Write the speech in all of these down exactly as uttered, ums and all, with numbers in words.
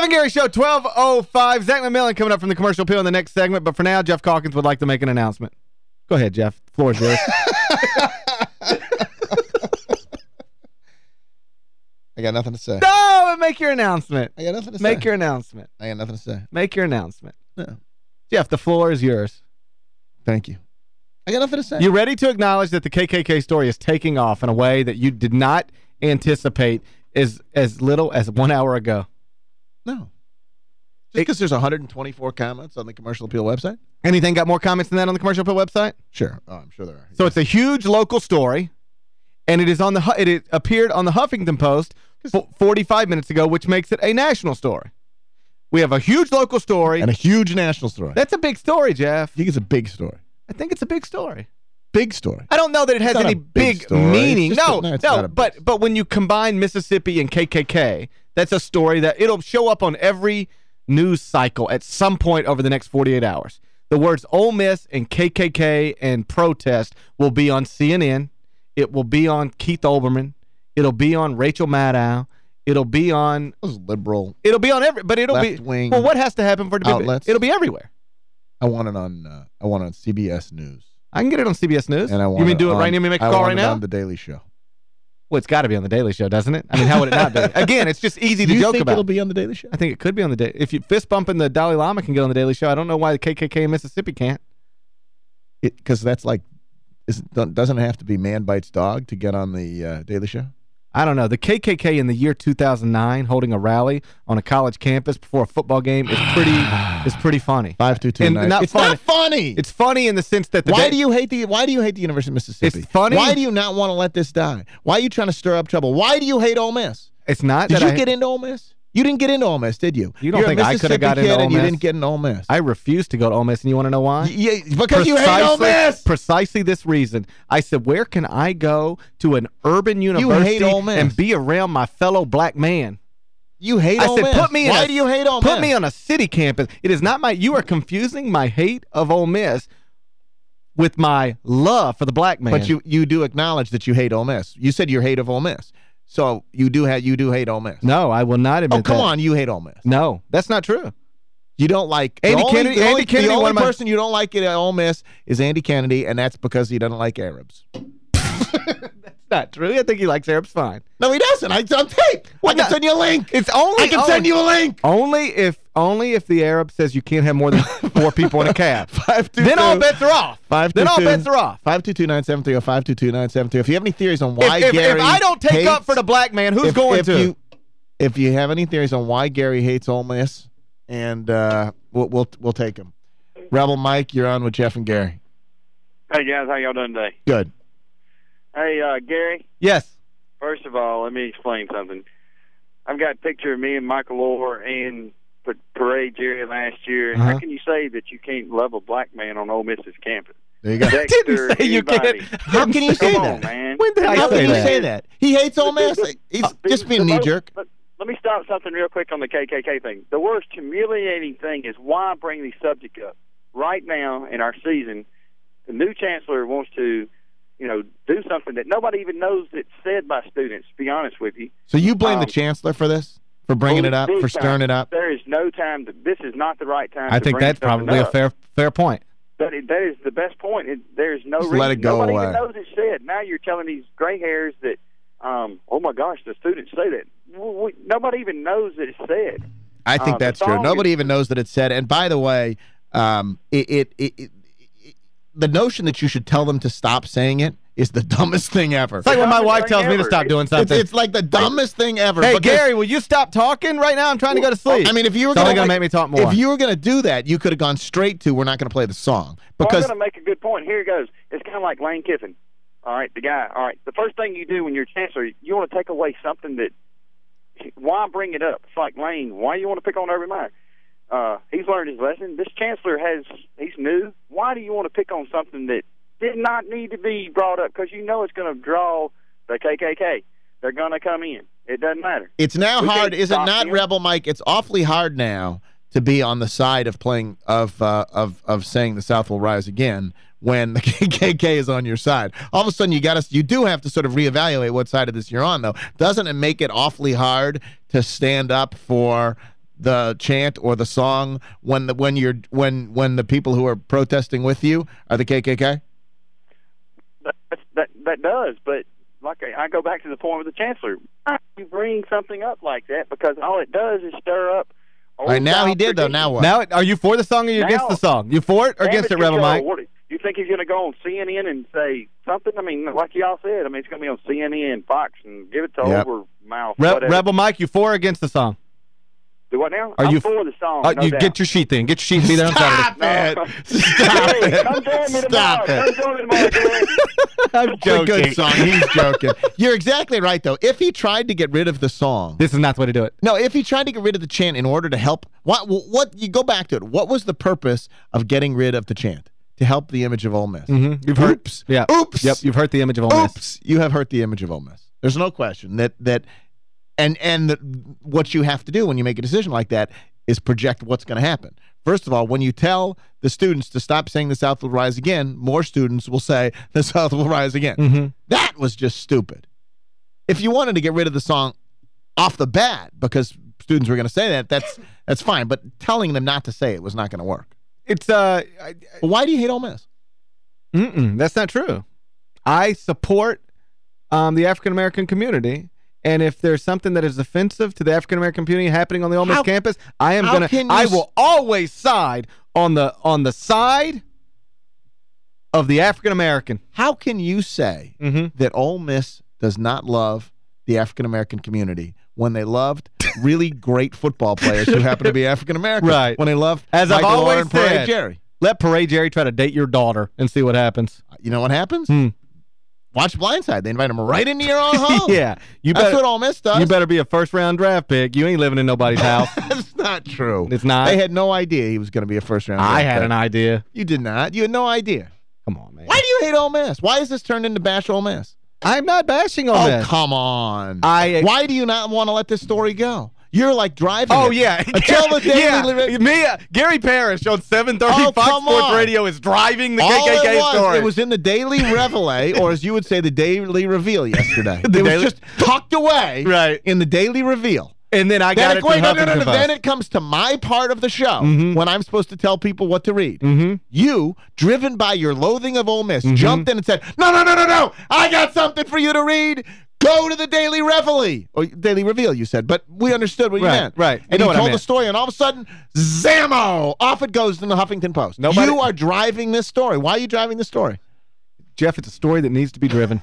John Gary Show, twelve oh five. Zach McMillan coming up from the Commercial Appeal in the next segment. But for now, Jeff Calkins would like to make an announcement. Go ahead, Jeff. The floor is yours. I got nothing to say. No, make your announcement. I got nothing to say. Make your announcement. I got nothing to say. Make your announcement. No. Jeff, the floor is yours. Thank you. I got nothing to say. You ready to acknowledge that the K K K story is taking off in a way that you did not anticipate as, as little as one hour ago? No. Just because there's one hundred twenty-four comments on the Commercial Appeal website? Anything got more comments than that on the Commercial Appeal website? Sure. Oh, I'm sure there are. So yes. It's a huge local story, and it is on the it, it appeared on the Huffington Post forty-five minutes ago, which makes it a national story. We have a huge local story. And a huge national story. That's a big story, Jeff. I think it's a big story. I think it's a big story. Big story. I don't know that it has any big, big meaning. No, a, no, no but but when you combine Mississippi and K K K, that's a story that it'll show up on every news cycle at some point over the next forty-eight hours. The words Ole Miss and K K K and protest will be on C N N. It will be on Keith Olbermann. It'll be on Rachel Maddow. It'll be on those liberal. It'll be on every but it'll be wing Well, what has to happen for it to be outlets. It'll be everywhere. I want it on uh, I want it on C B S News. I can get it on C B S News. And I want you mean do it on, right now? Me make a I call want right it now? on The Daily Show. Well, it's got to be on The Daily Show, doesn't it? I mean, how would it not be? Again, it's just easy to you joke think about. It'll be on The Daily Show? I think it could be on the Daily. If you fist bumping the Dalai Lama can get on The Daily Show, I don't know why the K K K in Mississippi can't. Because that's like, is, doesn't it have to be Man Bites Dog to get on the uh, Daily Show? I don't know. The K K K in the year two thousand nine holding a rally on a college campus before a football game is pretty is pretty funny. five two two nine. Not it's funny. not funny. It's funny in the sense that the Why do you hate the Why do you hate the University of Mississippi? It's funny. Why do you not want to let this die? Why are you trying to stir up trouble? Why do you hate Ole Miss? It's not Did that you I, get into Ole Miss? You didn't get into Ole Miss, did you? You don't You're think I could have got into Ole Miss? You didn't get into Ole Miss. I refused to go to Ole Miss, and you want to know why? Yeah, because precisely, you hate Ole Miss. Precisely this reason. I said, where can I go to an urban university and be around my fellow black man? You hate I Ole said, Miss. Put me in Why a, do you hate Ole Miss? Put me on a city campus. It is not my, you are confusing my hate of Ole Miss with my love for the black man. But you you do acknowledge that you hate Ole Miss. You said your hate of Ole Miss. So you do have you do hate Ole Miss. No, I will not admit Oh, come that. on, you hate Ole Miss. No, that's not true. You don't like Andy the only, Kennedy. the Andy only, Kennedy, the only one of my, person you don't like at Ole Miss is Andy Kennedy, and that's because he doesn't like Arabs. That's not true. I think he likes Arabs fine. No, he doesn't. I, on tape. Well, I can no, send you a link. It's only I can only, send you a link. Only if only if the Arab says you can't have more than four people in a cab. five two two, then all bets are off. five two two, then all bets are off. five two two nine seven three or five two two nine seven three. If you have any theories on why if, if, Gary if I don't take hates, up for the black man, who's if, going if to? You, if you have any theories on why Gary hates Ole Miss, and uh, we'll, we'll we'll take them. Rebel Mike, you're on with Jeff and Gary. Hey, guys. How y'all doing today? Good. Hey, uh, Gary. Yes. First of all, let me explain something. I've got a picture of me and Michael Orr in the parade Jerry last year. Uh-huh. How can you say that you can't love a black man on Ole Miss's campus? There you go. I didn't say you anybody. can't. How can you say Come that? on, man. When did I How say can you that? say that? He hates Ole Miss. He's just being The most- knee-jerk. Let, let me stop something real quick on the K K K thing. The worst humiliating thing is why bring the subject up. Right now in our season, the new chancellor wants to, you know, do something that nobody even knows that's said by students, to be honest with you. So you blame Um, the chancellor for this? For bringing Oh, it up? big For stirring time. it up? There is no time. To, this is not the right time I to think bring that's something probably a up. fair fair point. But it, that is the best point. It, there's no Just reason. let it go Nobody away. even knows it's said. Now you're telling these gray hairs that, um, oh, my gosh, the students say that. We, we, nobody even knows that it's said. I think Uh, that's the true. song Nobody is- even knows that it's said. And by the way, um, it, it, it, it, it the notion that you should tell them to stop saying it is the dumbest thing ever. It's like when my Dumbest wife thing tells me to ever. stop doing It's, something. it's like the dumbest thing ever. Hey, because- Gary, will you stop talking right now? I'm trying to go to sleep. I mean, if you were it's only going going to make me talk more. If you were going to do that, you could have gone straight to, we're not going to play the song. Well, Because I'm going to make a good point. Here it goes. It's kind of like Lane Kiffin. All right, the guy. All right, the first thing you do when you're chancellor, you want to take away something that, why bring it up? It's like Lane. Why do you want to pick on Urban Meyer? Uh, he's learned his lesson. This chancellor has, he's new. Why do you want to pick on something that did not need to be brought up? Because you know it's going to draw the K K K. They're going to come in. It doesn't matter. it's now We hard, can't is it stop not, him. Rebel Mike? It's awfully hard now to be on the side of playing, of, uh, of, of saying the South will rise again when the K K K is on your side. All of a sudden, you got to, you do have to sort of reevaluate what side of this you're on, though. Doesn't it make it awfully hard to stand up for the chant or the song when the when you're when when the people who are protesting with you are the K K K? That that that does, but like I, I go back to the point with the chancellor. Why do you bring something up like that? Because all it does is stir up. All right, now he did though. Now what? Now, are you for the song or you Now, against the song? You for it or against it, Rebel Mike? What, you think he's going to go on C N N and say something? I mean, like y'all said, I mean, it's going to be on C N N, Fox, and give it to yep. over mouth. Re Rebel Mike, you for or against the song? Do what now? Are I'm you for the song. Uh, no you doubt. get your sheet then. Get your sheet and be there on Stop Saturday. it. No. Stop Hey, it. come join me Stop tomorrow. it. Come join me tomorrow, Glenn. I'm It's a good song. He's joking. You're exactly right, though. If he tried to get rid of the song. This is not the way to do it. No, if he tried to get rid of the chant in order to help. What, what, you go back to it. What was the purpose of getting rid of the chant? To help the image of Ole Miss. Mm-hmm. You've hurt, Oops. Yeah. Oops. Yep, you've hurt the image of Ole Miss. Oops. You have hurt the image of Ole Miss. There's no question that, that and, and the, what you have to do when you make a decision like that is project what's going to happen. First of all, when you tell the students to stop saying the South will rise again, more students will say the South will rise again. Mm-hmm. That was just stupid. If you wanted to get rid of the song off the bat because students were going to say that, that's that's fine. But telling them not to say it was not going to work. It's uh, I, But why do you hate Ole Miss? Mm-mm, that's not true. I support um, the African-American community. And if there's something that is offensive to the African-American community happening on the Ole Miss How, campus, I am going to, I will always side on the on the side of the African-American. How can you say mm-hmm. that Ole Miss does not love the African-American community when they loved really great football players who happen to be African-American? Right. When they loved As Michael I've always Orr and Parade said, Jerry. Let Parade Jerry try to date your daughter and see what happens. You know what happens? Hmm. Watch Blindside. They invite him right into your own home. Yeah. You That's better, what Ole Miss does. You better be a first-round draft pick. You ain't living in nobody's house. That's not true. It's not? They had no idea he was going to be a first-round draft I had pick. an idea. You did not. You had no idea. Come on, man. Why do you hate Ole Miss? Why is this turned into bash Ole Miss? I'm not bashing Ole Oh, Miss. come on. I, Why do you not want to let this story go? You're like driving Oh, it. yeah. Until the day yeah. we Me, uh, Gary Parrish on seven thirty Oh, Fox come Sports on. Radio is driving the All K K K it was, story. it was in the Daily Reveille, or as you would say, the Daily Reveal yesterday. The it was Daily- just tucked away Right. in the Daily Reveal. and then I Then got it, it wait, from no, no, no, Huffington no, Post. then it comes to my part of the show Mhm. when I'm supposed to tell people what to read. Mm-hmm. You, driven by your loathing of Ole Miss, Mhm. jumped in and said, no, no, no, no, no, I got something for you to read. Go to the Daily Reveille. Or Daily Reveal, you said, but we understood what you Right, meant. right. You And know you what I told the meant. story, and all of a sudden, Zammo! Off it goes in the Huffington Post. Nobody- You are driving this story. Why are you driving this story? Jeff, it's a story that needs to be driven.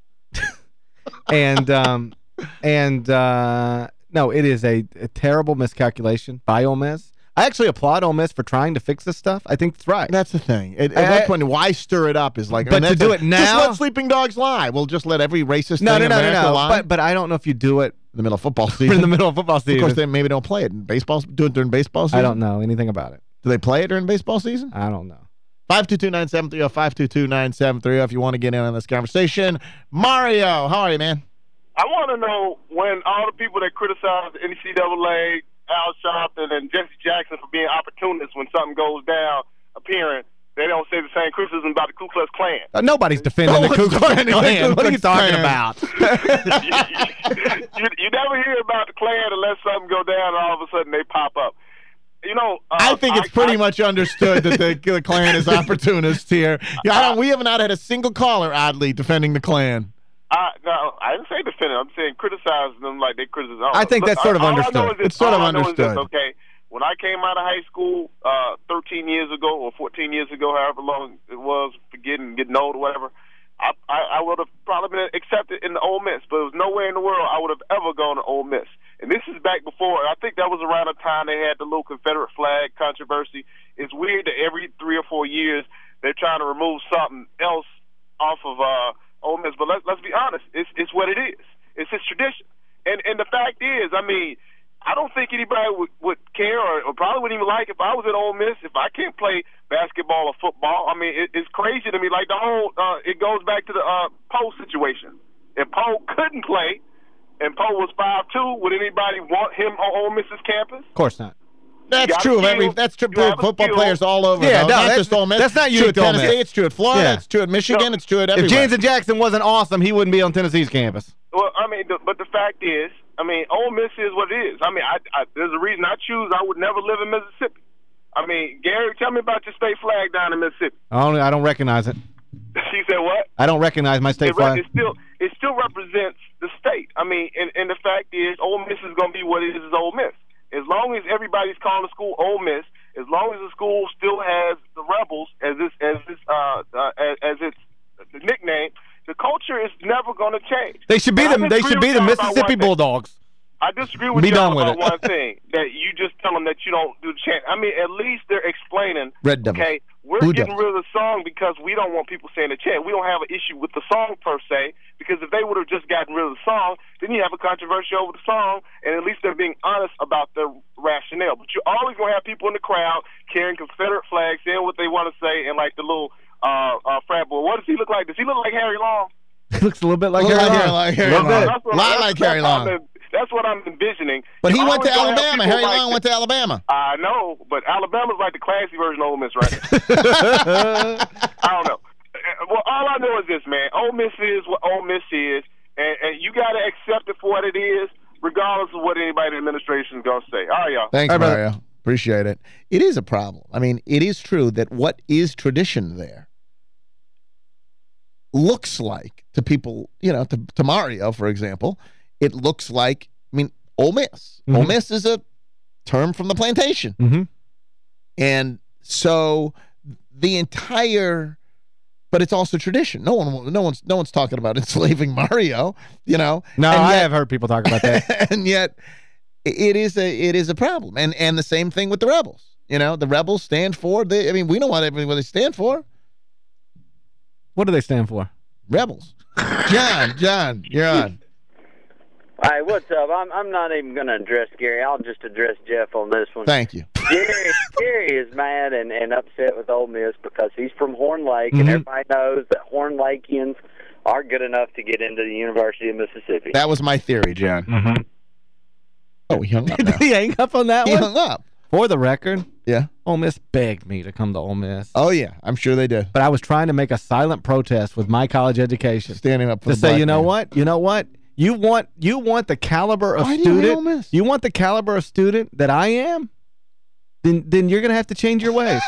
and, um, and uh, no, it is a, a terrible miscalculation by Ole Miss. I actually applaud Ole Miss for trying to fix this stuff. I think it's right. That's the thing. At, at I- that point, why stir it up is like... I But mean, to that's do a- it now- Just let sleeping dogs lie. We'll just let every racist no, thing no, in no, America no, no. lie. But, but I don't know if you do it in the middle of football in season. the middle of football season. Of course, they maybe don't play it in baseball. Do it during baseball season? I don't know anything about it. Do they play it during baseball season? I don't know. five two two, nine seven three zero, five two two, nine seven three zero if you want to get in on this conversation. Mario, how are you, man? I want to know when all the people that criticize the N C double A, Al Sharpton, and Jesse Jackson for being opportunists when something goes down, appearing, they don't say the same criticism about the Ku Klux Klan. Uh, nobody's defending No the Ku one's Klux defending the Klan. Ku What are you Klux talking Klan. about? you, you never hear about the Klan unless something go down and all of a sudden they pop up. You know, uh, I think it's pretty I, much understood that the, the Klan is opportunist here. Yeah, I don't, we have not had a single caller, oddly, defending the Klan. I, no, I didn't say defend it. I'm saying criticize them like they criticize. I think that's sort of all I know understood. is this, It's sort all of I know is this, understood. okay, when I came out of high school uh, thirteen years ago or fourteen years ago, however long it was, forgetting, getting old or whatever, I, I, I would have probably been accepted in the Ole Miss, but there was nowhere in the world I would have ever gone to Ole Miss. And this is back before, I think that was around the time they had the little Confederate flag controversy. It's weird that every three or four years they're trying to remove something else off of uh, Ole Miss. But let, let's be honest, it's, it's what it is. It's its tradition. And and the fact is, I mean, I don't think anybody would, would care or, or probably wouldn't even like if I was at Ole Miss, if I can't play basketball or football. I mean, it, it's crazy to me. Like the whole, uh, it goes back to the uh, Poe situation. If Poe couldn't play and Poe was five two, would anybody want him on Ole Miss's campus? Of course not. That's got true of skill, every. That's true you have of a football skill. players all over. Yeah, though. no, not that's- just Ole Miss. that's not It's true unique at to Ole Tennessee. Miss. It's true at Florida. Yeah. It's true at Michigan. No. It's true at If everywhere. Jansen Jackson wasn't awesome, he wouldn't be on Tennessee's campus. Well, I mean, the, but the fact is, I mean, Ole Miss is what it is. I mean, I, I, there's a reason I choose. I would never live in Mississippi. I mean, Gary, tell me about your state flag down in Mississippi. I don't, I don't recognize it. She said what? I don't recognize my state It, re- flag. it still it still represents the state. I mean, and, and the fact is, Ole Miss is going to be what it is is Ole Miss. As long as everybody's calling the school Ole Miss, as long as the school still has the Rebels as its as its uh, uh as, as its nickname, the culture is never going to change. They should be And I the they disagree should be with the y'all about Mississippi one thing. Bulldogs. I disagree with Be y'all done with about it. one thing, that you just tell them that you don't do the chant. I mean, at least they're explaining, Red Devils. okay, we're Blue getting Devils. rid of the song because we don't want people saying the chant. We don't have an issue with the song per se, because if they would have just gotten rid of the song, then you have a controversy over the song, and at least they're being honest about their rationale. But you're always going to have people in the crowd carrying Confederate flags, saying what they want to say, and like the little uh, uh, frat boy. What does he look like? Does he look like Harry Long? He looks a little bit like Look Harry like Long. Harry- like Harry Little Long. bit. That's what- Lot that's- like that's Harry what Long. I'm- That's what I'm envisioning. But he You're went to always gonna have Alabama. people Harry like Long went to Alabama. I know, but Alabama's like the classy version of Ole Miss, right? I don't know. Uh, Well, all I know is this, man. Ole Miss is what Ole Miss is, and, and you got to accept it for what it is, regardless of what anybody in the administration is going to say. All right, y'all. Thanks, All right, brother. Mario. Appreciate it. It is a problem. I mean, it is true that what is tradition there looks like to people, you know, to, to Mario, for example, it looks like, I mean, Ole Miss. Mhm. Ole Miss is a term from the plantation. Mm-hmm. And so the entire, but it's also tradition. No one, no one's, no one's talking about enslaving Mario, you know. No, And I yet- have heard people talk about that. and yet it is a it is a problem. And and the same thing with the Rebels. You know, the Rebels stand for, they, I mean, we know what, what they stand for. What do they stand for? Rebels. John, John, you're on. All right, what's up? I'm I'm not even going to address Gary. I'll just address Jeff on this one. Thank you. Gary, Gary is mad and, and upset with Ole Miss because he's from Horn Lake, Mhm. and everybody knows that Horn Lakeans are good enough to get into the University of Mississippi. That was my theory, John. Mm-hmm. Oh, he hung up Did now. he hang up on that He one? hung up. For the record, Yeah. Ole Miss begged me to come to Ole Miss. Oh, yeah. I'm sure they did. But I was trying to make a silent protest with my college education. Standing up for To the say, black you know man. what? You know what? You want you want the caliber of Why do you hate Ole student. Miss? You want the caliber of student that I am? Then then you're going to have to change your ways.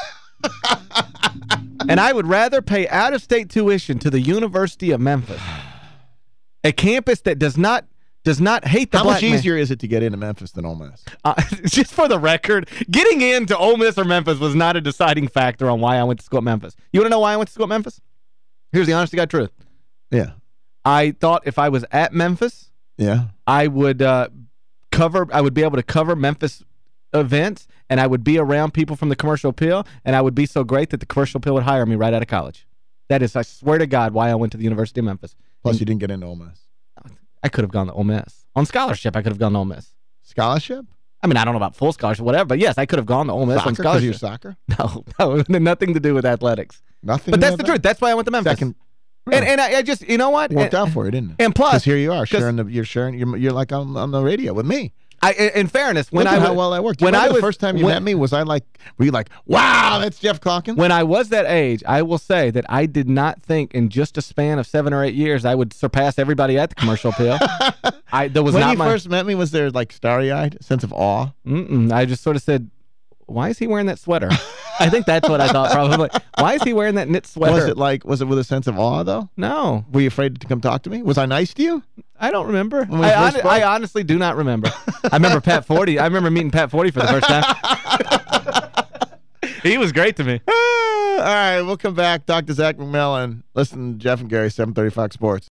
And I would rather pay out-of-state tuition to the University of Memphis, a campus that does not does not hate the How black much man. easier is it to get into Memphis than Ole Miss? Uh, just for the record, getting into Ole Miss or Memphis was not a deciding factor on why I went to school at Memphis. You want to know why I went to school at Memphis? Here's the honest to God truth. Yeah. I thought if I was at Memphis, Yeah. I would uh, cover. I would be able to cover Memphis events, and I would be around people from the Commercial Appeal, and I would be so great that the Commercial Appeal would hire me right out of college. That is, I swear to God, why I went to the University of Memphis. Plus, And you didn't get into Ole Miss. I could have gone to Ole Miss. On scholarship, I could have gone to Ole Miss. Scholarship? I mean, I don't know about full scholarship, whatever, but yes, I could have gone to Ole Miss on Soccer? Because you scholarship. soccer? No, no, it had nothing to do with athletics. Nothing. But that's about the that? truth. That's why I went to Memphis. Second. And and I, I just, you know what? Worked and, out for you, didn't it? And plus, Because here you are, 'cause- sharing the, you're sharing, you're, you're like on, on the radio with me. I, in fairness, when Look I at was, how well that worked. when When I the was first time you when, met me, was I like, were you like, wow, that's Jeff Calkins? When I was that age, I will say that I did not think in just a span of seven or eight years I would surpass everybody at the Commercial Appeal. I that was when not you my. first met me, was there like starry-eyed sense of awe? Mm-mm, I just sort of said, "Why is he wearing that sweater?" I think that's what I thought. Probably. Why is he wearing that knit sweater? Was it like, was it with a sense of awe though? No, Were you afraid to come talk to me? Was I nice to you? I don't remember. When we I, first hon- spoke? I honestly do not remember. I remember Pat Forty. I remember meeting Pat Forty for the first time. He was great to me. All right, we'll come back. Doctor Zach McMillan. Listen to Jeff and Gary, seven thirty Fox Sports.